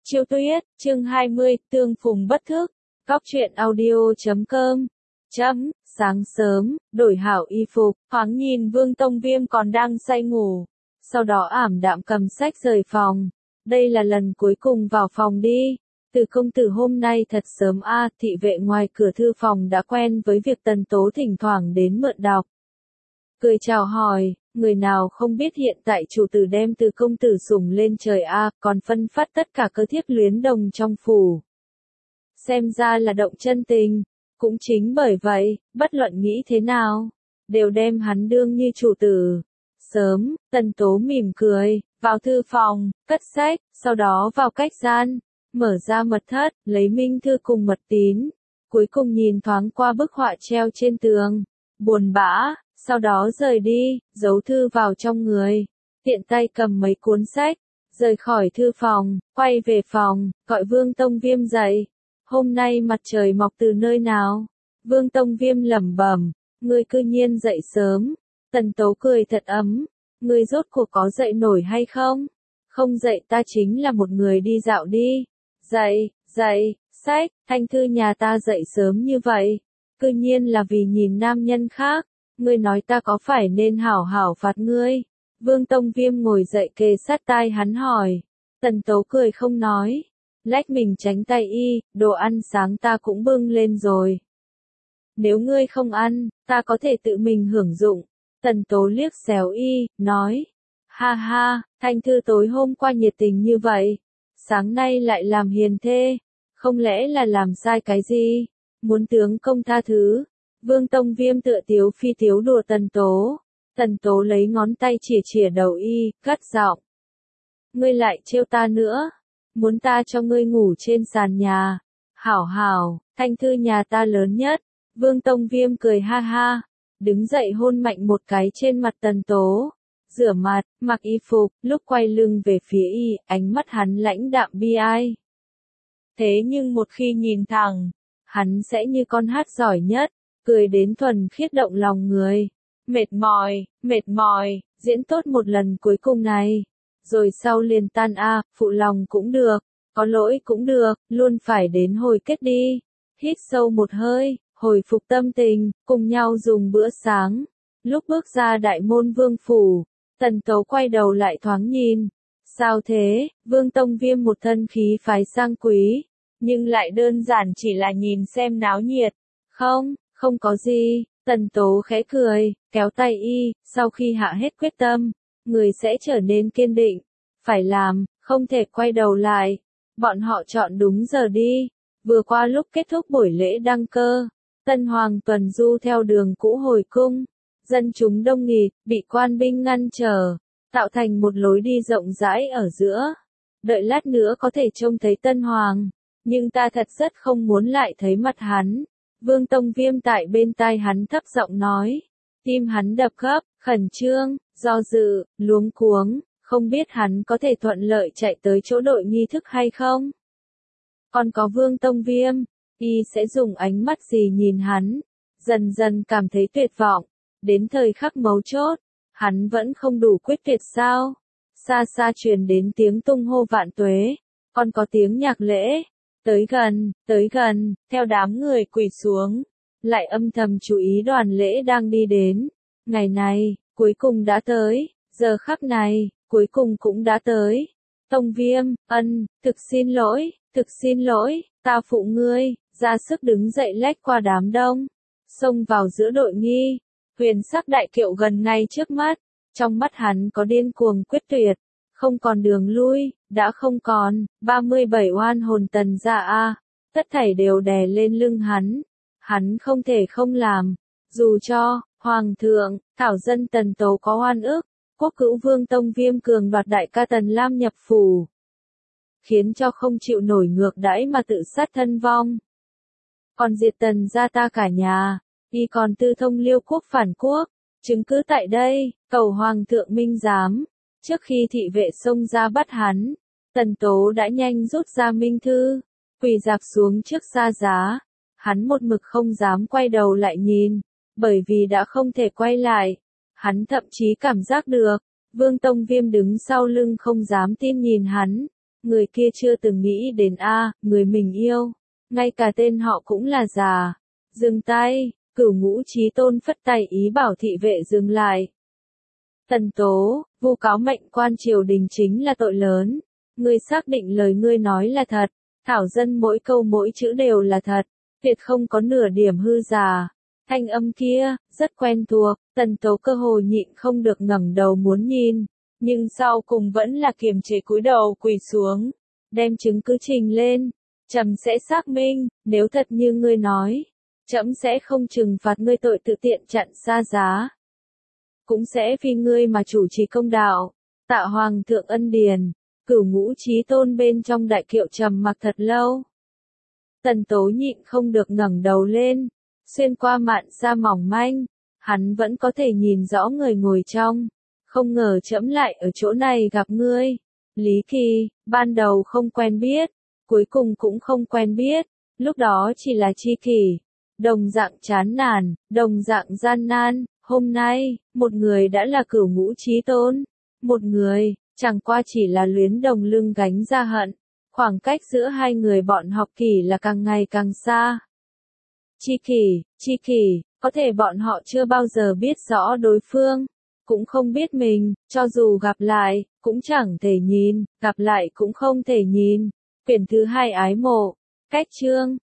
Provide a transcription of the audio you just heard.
Chiêu Tuyết, chương 20, tương phùng bất thức. Góc truyện audio.com. Sáng sớm, đổi hảo y phục, thoáng nhìn Vương Tông Viêm còn đang say ngủ. Sau đó ảm đạm cầm sách rời phòng. Đây là lần cuối cùng vào phòng đi. Từ công tử hôm nay thật sớm thị vệ ngoài cửa thư phòng đã quen với việc Tần Tố thỉnh thoảng đến mượn đọc. Cười chào hỏi, người nào không biết hiện tại chủ tử đem Từ công tử sủng lên trời còn phân phát tất cả cơ thiếp luyến đồng trong phủ. Xem ra là động chân tình, cũng chính bởi vậy, bất luận nghĩ thế nào, đều đem hắn đương như chủ tử. Sớm, Tần Tố mỉm cười, vào thư phòng, cất sách, sau đó vào cách gian, mở ra mật thất, lấy minh thư cùng mật tín, cuối cùng nhìn thoáng qua bức họa treo trên tường, buồn bã, sau đó rời đi, giấu thư vào trong người, tiện tay cầm mấy cuốn sách, rời khỏi thư phòng, quay về phòng, gọi Vương Tông Viêm dậy. Hôm nay mặt trời mọc từ nơi nào? Vương Tông Viêm lẩm bẩm, ngươi cư nhiên dậy sớm. Tần Tố cười thật ấm, ngươi rốt cuộc có dậy nổi hay không? Không dậy ta chính là một người đi dạo đi. Dậy, sách, Thanh Thư nhà ta dậy sớm như vậy, cư nhiên là vì nhìn nam nhân khác. Ngươi nói ta có phải nên hảo hảo phạt ngươi? Vương Tông Viêm ngồi dậy kề sát tai hắn hỏi. Tần Tố cười không nói, lách mình tránh tay đồ ăn sáng ta cũng bưng lên rồi. Nếu ngươi không ăn, ta có thể tự mình hưởng dụng. Tần Tố liếc xéo nói. Ha ha, Thanh Thư tối hôm qua nhiệt tình như vậy, sáng nay lại làm hiền thê, không lẽ là làm sai cái gì? Muốn tướng công tha thứ. Vương Tông Viêm tựa tiếu phi tiếu đùa Tần Tố. Tần Tố lấy ngón tay chìa đầu cất giọng. Ngươi lại trêu ta nữa. Muốn ta cho ngươi ngủ trên sàn nhà. Hảo, Thanh Thư nhà ta lớn nhất. Vương Tông Viêm cười ha ha. Đứng dậy hôn mạnh một cái trên mặt Tần Tố. Rửa mặt, mặc y phục, lúc quay lưng về phía ánh mắt hắn lãnh đạm bi ai. Thế nhưng một khi nhìn thẳng, hắn sẽ như con hát giỏi nhất. Cười đến thuần khiết động lòng người. Mệt mỏi, diễn tốt một lần cuối cùng này. Rồi sau liền tan phụ lòng cũng được, có lỗi cũng được, luôn phải đến hồi kết đi. Hít sâu một hơi, hồi phục tâm tình, cùng nhau dùng bữa sáng. Lúc bước ra đại môn vương phủ, Tần Tố quay đầu lại thoáng nhìn. Sao thế? Vương Tông Viêm một thân khí phái sang quý, nhưng lại đơn giản chỉ là nhìn xem náo nhiệt. Không có gì. Tần Tố khẽ cười, kéo tay sau khi hạ hết quyết tâm, người sẽ trở nên kiên định. Phải làm, không thể quay đầu lại. Bọn họ chọn đúng giờ đi. Vừa qua lúc kết thúc buổi lễ đăng cơ, Tân Hoàng tuần du theo đường cũ hồi cung. Dân chúng đông nghịt, bị quan binh ngăn trở, tạo thành một lối đi rộng rãi ở giữa. Đợi lát nữa có thể trông thấy Tân Hoàng, nhưng ta thật rất không muốn lại thấy mặt hắn. Vương Tông Viêm tại bên tai hắn thấp giọng nói. Tim hắn đập gấp, khẩn trương, do dự, luống cuống, không biết hắn có thể thuận lợi chạy tới chỗ đội nghi thức hay không. Còn có Vương Tông Viêm, sẽ dùng ánh mắt gì nhìn hắn. Dần dần cảm thấy tuyệt vọng. Đến thời khắc mấu chốt, hắn vẫn không đủ quyết tuyệt sao. Xa xa truyền đến tiếng tung hô vạn tuế, còn có tiếng nhạc lễ. Tới gần, theo đám người quỳ xuống, lại âm thầm chú ý đoàn lễ đang đi đến. Ngày này, cuối cùng đã tới, giờ khắc này, cuối cùng cũng đã tới. Tông Viêm, thực xin lỗi, ta phụ ngươi, ra sức đứng dậy lách qua đám đông, xông vào giữa đội nghi. Huyền sắc đại kiệu gần ngay trước mắt, trong mắt hắn có điên cuồng quyết tuyệt. Không còn đường lui, đã không còn, 37 oan hồn Tần gia tất thảy đều đè lên lưng hắn không thể không làm, dù cho, Hoàng thượng, thảo dân Tần Tố có oan ức, quốc cữu Vương Tông Viêm cường đoạt đại ca Tần Lam nhập phủ, khiến cho không chịu nổi ngược đãi mà tự sát thân vong. Còn diệt Tần gia ta cả nhà, còn tư thông Liêu quốc phản quốc, chứng cứ tại đây, cầu Hoàng thượng minh giám. Trước khi thị vệ xông ra bắt hắn, Tần Tố đã nhanh rút ra minh thư, quỳ dạp xuống trước sa giá. Hắn một mực không dám quay đầu lại nhìn, bởi vì đã không thể quay lại. Hắn thậm chí cảm giác được, Vương Tông Viêm đứng sau lưng không dám tin nhìn hắn. Người kia chưa từng nghĩ đến người mình yêu. Ngay cả tên họ cũng là già. Dừng tay, Cửu Ngũ Chí Tôn phất tay ý bảo thị vệ dừng lại. Tần Tố, vu cáo mệnh quan triều đình chính là tội lớn. Ngươi xác định lời ngươi nói là thật. Thảo dân mỗi câu mỗi chữ đều là thật. Tuyệt không có nửa điểm hư giả. Thanh âm kia, rất quen thuộc, Tần Tố cơ hồ nhịn không được ngẩng đầu muốn nhìn. Nhưng sau cùng vẫn là kiềm chế cúi đầu quỳ xuống. Đem chứng cứ trình lên. Trẫm sẽ xác minh, nếu thật như ngươi nói. Trẫm sẽ không trừng phạt ngươi tội tự tiện chặn xa giá. Cũng sẽ vì ngươi mà chủ trì công đạo. Tạ Hoàng thượng ân điền. Cửu Ngũ Chí Tôn bên trong đại kiệu trầm mặc thật lâu. Tần Tố nhịn không được ngẩng đầu lên. Xuyên qua mạn sa mỏng manh, hắn vẫn có thể nhìn rõ người ngồi trong. Không ngờ trẫm lại ở chỗ này gặp ngươi. Lý Kỳ, ban đầu không quen biết, cuối cùng cũng không quen biết, lúc đó chỉ là tri kỷ. Đồng dạng chán nản, đồng dạng gian nan, hôm nay, một người đã là Cửu Ngũ Chí Tôn. Một người, chẳng qua chỉ là luyến đồng lưng gánh ra hận. Khoảng cách giữa hai người bọn học kỳ là càng ngày càng xa. Tri kỷ, có thể bọn họ chưa bao giờ biết rõ đối phương, cũng không biết mình, cho dù gặp lại, cũng chẳng thể nhìn, gặp lại cũng không thể nhìn. Quyển thứ 2 ái mộ, cách chương.